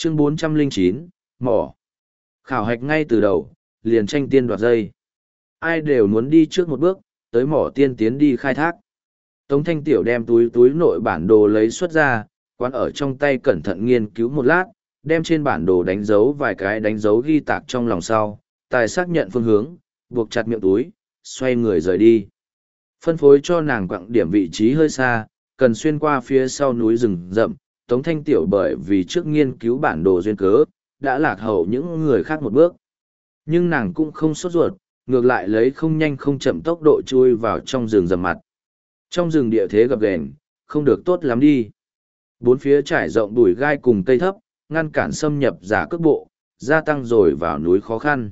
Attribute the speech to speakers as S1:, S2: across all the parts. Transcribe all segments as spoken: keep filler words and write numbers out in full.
S1: Chương bốn trăm lẻ chín, mỏ. Khảo hạch ngay từ đầu, liền tranh tiên đoạt dây. Ai đều muốn đi trước một bước, tới mỏ tiên tiến đi khai thác. Tống Thanh Tiểu đem túi túi nội bản đồ lấy xuất ra, quán ở trong tay cẩn thận nghiên cứu một lát, đem trên bản đồ đánh dấu vài cái đánh dấu ghi tạc trong lòng sau, tài xác nhận phương hướng, buộc chặt miệng túi, xoay người rời đi. Phân phối cho nàng quặng điểm vị trí hơi xa, cần xuyên qua phía sau núi rừng rậm, Tống Thanh Tiểu bởi vì trước nghiên cứu bản đồ duyên cớ, đã lạc hậu những người khác một bước. Nhưng nàng cũng không sốt ruột, ngược lại lấy không nhanh không chậm tốc độ chui vào trong rừng rậm mặt. Trong rừng địa thế gập ghềnh, không được tốt lắm đi. Bốn phía trải rộng bụi gai cùng cây thấp, ngăn cản xâm nhập giả cước bộ, gia tăng rồi vào núi khó khăn.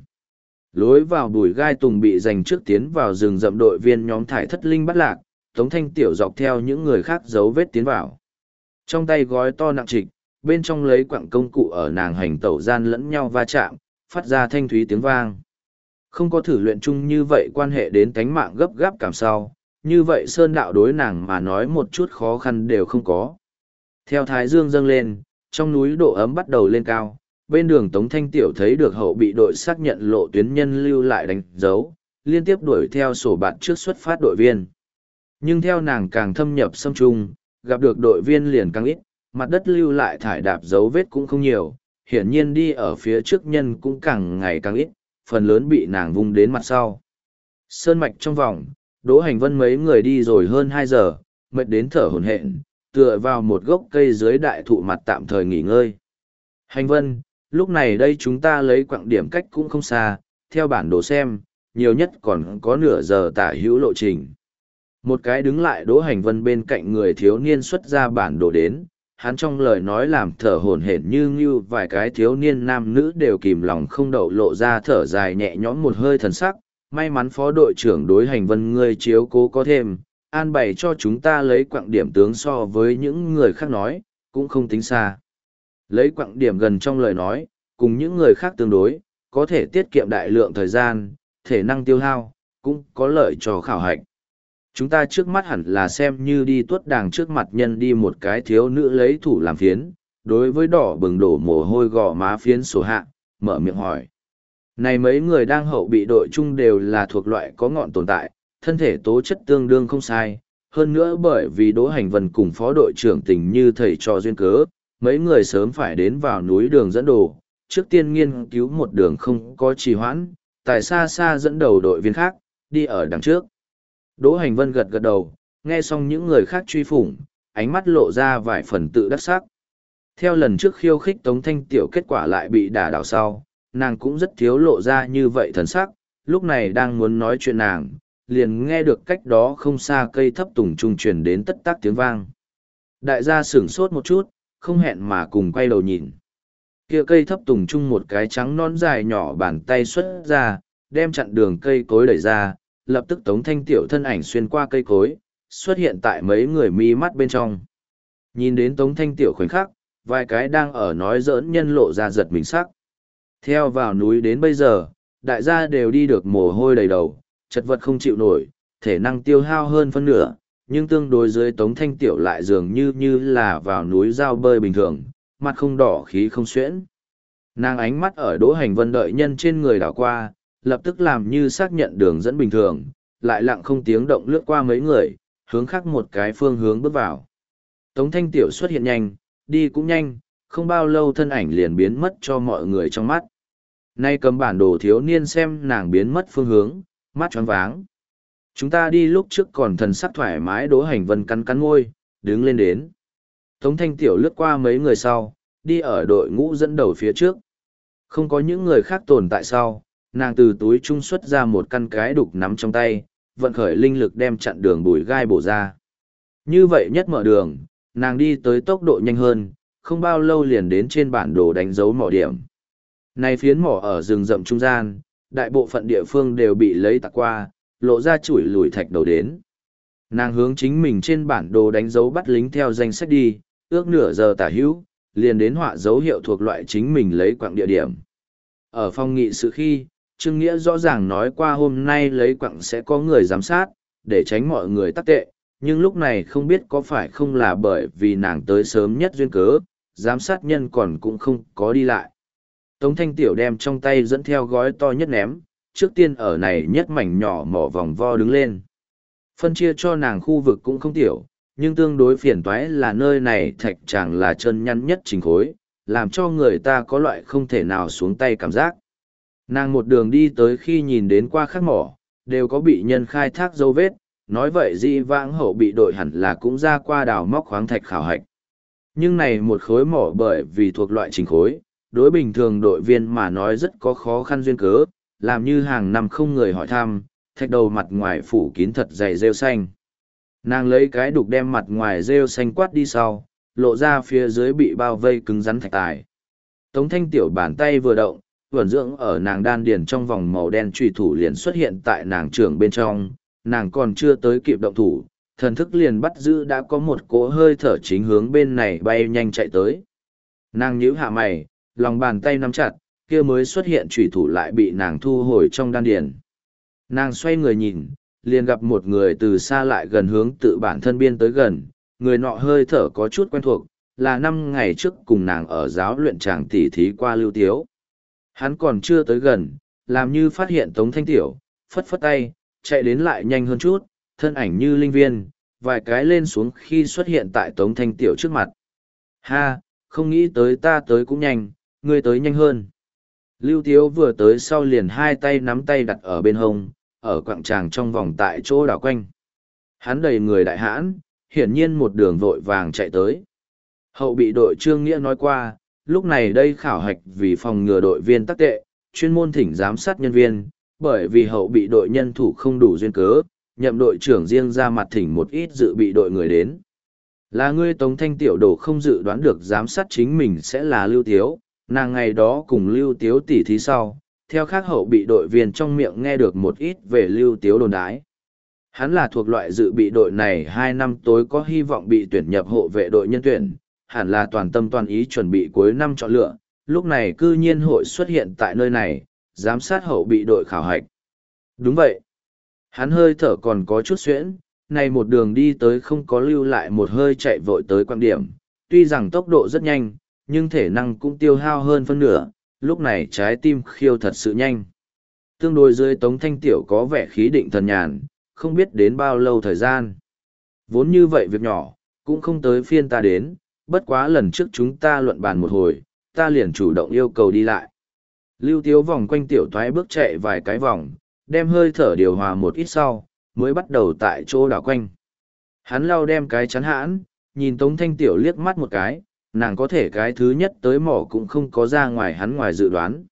S1: Lối vào bụi gai tùng bị giành trước tiến vào rừng rậm đội viên nhóm thải thất linh bắt lạc, Tống Thanh Tiểu dọc theo những người khác dấu vết tiến vào. Trong tay gói to nặng trịch, bên trong lấy quặng công cụ ở nàng hành tẩu gian lẫn nhau va chạm, phát ra thanh thúy tiếng vang. Không có thử luyện chung như vậy quan hệ đến tánh mạng gấp gáp cảm sau, như vậy sơn đạo đối nàng mà nói một chút khó khăn đều không có. Theo thái dương dâng lên, trong núi độ ấm bắt đầu lên cao, bên đường Tống Thanh Tiểu thấy được hậu bị đội xác nhận lộ tuyến nhân lưu lại đánh dấu, liên tiếp đuổi theo sổ bạt trước xuất phát đội viên. Nhưng theo nàng càng thâm nhập xâm trung, gặp được đội viên liền càng ít, mặt đất lưu lại thải đạp dấu vết cũng không nhiều, hiển nhiên đi ở phía trước nhân cũng càng ngày càng ít, phần lớn bị nàng vung đến mặt sau. Sơn mạch trong vòng, Đỗ Hành Vân mấy người đi rồi hơn hai giờ, mệt đến thở hổn hển, tựa vào một gốc cây dưới đại thụ mặt tạm thời nghỉ ngơi. Hành Vân, lúc này đây chúng ta lấy quặng điểm cách cũng không xa, theo bản đồ xem, nhiều nhất còn có nửa giờ tả hữu lộ trình. Một cái đứng lại Đỗ Hành Vân bên cạnh người thiếu niên xuất ra bản đồ đến, hắn trong lời nói làm thở hổn hển như như vài cái thiếu niên nam nữ đều kìm lòng không đậu lộ ra thở dài nhẹ nhõm một hơi thần sắc, may mắn phó đội trưởng đối Hành Vân ngươi chiếu cố có thêm, an bày cho chúng ta lấy quặng điểm tướng so với những người khác nói, cũng không tính xa. Lấy quặng điểm gần trong lời nói, cùng những người khác tương đối, có thể tiết kiệm đại lượng thời gian, thể năng tiêu hao, cũng có lợi cho khảo hạch. Chúng ta trước mắt hẳn là xem như đi tuất đàng trước mặt nhân đi một cái thiếu nữ lấy thủ làm phiến, đối với đỏ bừng đổ mồ hôi gò má phiến số hạ, mở miệng hỏi. Này mấy người đang hậu bị đội chung đều là thuộc loại có ngọn tồn tại, thân thể tố chất tương đương không sai, hơn nữa bởi vì Đỗ Hành Vân cùng phó đội trưởng tình như thầy trò duyên cớ, mấy người sớm phải đến vào núi đường dẫn đồ, trước tiên nghiên cứu một đường không có trì hoãn, tại xa xa dẫn đầu đội viên khác, đi ở đằng trước. Đỗ Hành Vân gật gật đầu, nghe xong những người khác truy phủng, ánh mắt lộ ra vài phần tự đắc sắc. Theo lần trước khiêu khích Tống Thanh Tiểu kết quả lại bị đả đảo sau, nàng cũng rất thiếu lộ ra như vậy thần sắc, lúc này đang muốn nói chuyện nàng, liền nghe được cách đó không xa cây thấp tùng trung truyền đến tất tác tiếng vang. Đại gia sửng sốt một chút, không hẹn mà cùng quay đầu nhìn. Kia cây thấp tùng trung một cái trắng non dài nhỏ bàn tay xuất ra, đem chặn đường cây cối đẩy ra, lập tức Tống Thanh Tiểu thân ảnh xuyên qua cây cối, xuất hiện tại mấy người mi mắt bên trong. Nhìn đến Tống Thanh Tiểu khoảnh khắc, vài cái đang ở nói giỡn nhân lộ ra giật mình sắc. Theo vào núi đến bây giờ, đại gia đều đi được mồ hôi đầy đầu, chật vật không chịu nổi, thể năng tiêu hao hơn phân nửa, nhưng tương đối dưới Tống Thanh Tiểu lại dường như như là vào núi giao bơi bình thường, mặt không đỏ khí không xuyễn. Nàng ánh mắt ở Đỗ Hành Vân đợi nhân trên người đảo qua, lập tức làm như xác nhận đường dẫn bình thường, lại lặng không tiếng động lướt qua mấy người, hướng khác một cái phương hướng bước vào. Tống Thanh Tiểu xuất hiện nhanh, đi cũng nhanh, không bao lâu thân ảnh liền biến mất cho mọi người trong mắt. Nay cầm bản đồ thiếu niên xem nàng biến mất phương hướng, mắt choáng váng. Chúng ta đi lúc trước còn thần sắc thoải mái. Đỗ Hành Vân cắn cắn môi, đứng lên đến. Tống Thanh Tiểu lướt qua mấy người sau, đi ở đội ngũ dẫn đầu phía trước. Không có những người khác tồn tại sau, nàng từ túi trung xuất ra một căn cái đục nắm trong tay, vận khởi linh lực đem chặn đường bùi gai bổ ra. Như vậy nhất mở đường, nàng đi tới tốc độ nhanh hơn, không bao lâu liền đến trên bản đồ đánh dấu mỏ điểm. Này phiến mỏ ở rừng rậm trung gian, đại bộ phận địa phương đều bị lấy tạc qua, lộ ra chuỗi lùi thạch đầu đến. Nàng hướng chính mình trên bản đồ đánh dấu bắt lính theo danh sách đi, ước nửa giờ tả hữu, liền đến họa dấu hiệu thuộc loại chính mình lấy quặng địa điểm. Ở phòng nghị sự khi, Trương Nghĩa rõ ràng nói qua hôm nay lấy quặng sẽ có người giám sát, để tránh mọi người tắc tệ, nhưng lúc này không biết có phải không là bởi vì nàng tới sớm nhất duyên cớ, giám sát nhân còn cũng không có đi lại. Tống Thanh Tiểu đem trong tay dẫn theo gói to nhất ném, trước tiên ở này nhất mảnh nhỏ mỏ vòng vo đứng lên. Phân chia cho nàng khu vực cũng không tiểu, nhưng tương đối phiền toái là nơi này thạch tràng là chân nhăn nhất trình khối, làm cho người ta có loại không thể nào xuống tay cảm giác. Nàng một đường đi tới khi nhìn đến qua khắc mỏ, đều có bị nhân khai thác dấu vết, nói vậy di vãng hậu bị đội hẳn là cũng ra qua đào móc khoáng thạch khảo hạch. Nhưng này một khối mỏ bởi vì thuộc loại trình khối, đối bình thường đội viên mà nói rất có khó khăn duyên cớ, làm như hàng năm không người hỏi thăm, thạch đầu mặt ngoài phủ kín thật dày rêu xanh. Nàng lấy cái đục đem mặt ngoài rêu xanh quát đi sau, lộ ra phía dưới bị bao vây cứng rắn thạch tài. Tống Thanh Tiểu bàn tay vừa động, vẩn dưỡng ở nàng đan điền trong vòng màu đen trùy thủ liền xuất hiện tại nàng trưởng bên trong, nàng còn chưa tới kịp động thủ, thần thức liền bắt giữ đã có một cỗ hơi thở chính hướng bên này bay nhanh chạy tới. Nàng nhíu hạ mày, lòng bàn tay nắm chặt, kia mới xuất hiện trùy thủ lại bị nàng thu hồi trong đan điền. Nàng xoay người nhìn, liền gặp một người từ xa lại gần hướng tự bản thân biên tới gần, người nọ hơi thở có chút quen thuộc, là năm ngày trước cùng nàng ở giáo luyện tràng tỉ thí qua Lưu Tiếu. Hắn còn chưa tới gần, làm như phát hiện Tống Thanh Tiểu, phất phất tay, chạy đến lại nhanh hơn chút, thân ảnh như linh viên, vài cái lên xuống khi xuất hiện tại Tống Thanh Tiểu trước mặt. Ha, không nghĩ tới ta tới cũng nhanh, ngươi tới nhanh hơn. Lưu Tiếu vừa tới sau liền hai tay nắm tay đặt ở bên hông, ở quặng tràng trong vòng tại chỗ đảo quanh. Hắn đầy người đại hãn, hiển nhiên một đường vội vàng chạy tới. Hậu bị đội Trương Nghĩa nói qua, lúc này đây khảo hạch vì phòng ngừa đội viên tắc tệ, chuyên môn thỉnh giám sát nhân viên, bởi vì hậu bị đội nhân thủ không đủ duyên cớ, nhậm đội trưởng riêng ra mặt thỉnh một ít dự bị đội người đến. Là ngươi Tống Thanh Tiểu đồ không dự đoán được giám sát chính mình sẽ là Lưu Tiếu, nàng ngày đó cùng Lưu Tiếu tỉ thí sau, theo khác hậu bị đội viên trong miệng nghe được một ít về Lưu Tiếu đồn đái. Hắn là thuộc loại dự bị đội này hai năm tối có hy vọng bị tuyển nhập hộ vệ đội nhân tuyển, hẳn là toàn tâm toàn ý chuẩn bị cuối năm chọn lựa, lúc này cư nhiên hội xuất hiện tại nơi này, giám sát hậu bị đội khảo hạch. Đúng vậy. Hắn hơi thở còn có chút xuyễn, này một đường đi tới không có lưu lại một hơi chạy vội tới quan điểm, tuy rằng tốc độ rất nhanh, nhưng thể năng cũng tiêu hao hơn phân nửa, lúc này trái tim khiêu thật sự nhanh. Tương đối dưới Tống Thanh Tiểu có vẻ khí định thần nhàn, không biết đến bao lâu thời gian. Vốn như vậy việc nhỏ, cũng không tới phiên ta đến, bất quá lần trước chúng ta luận bàn một hồi, ta liền chủ động yêu cầu đi lại. Lưu Tiếu vòng quanh tiểu thoái bước chạy vài cái vòng, đem hơi thở điều hòa một ít sau, mới bắt đầu tại chỗ đảo quanh. Hắn lau đem cái chắn hãn, nhìn Tống Thanh Tiểu liếc mắt một cái, nàng có thể cái thứ nhất tới mỏ cũng không có ra ngoài hắn ngoài dự đoán.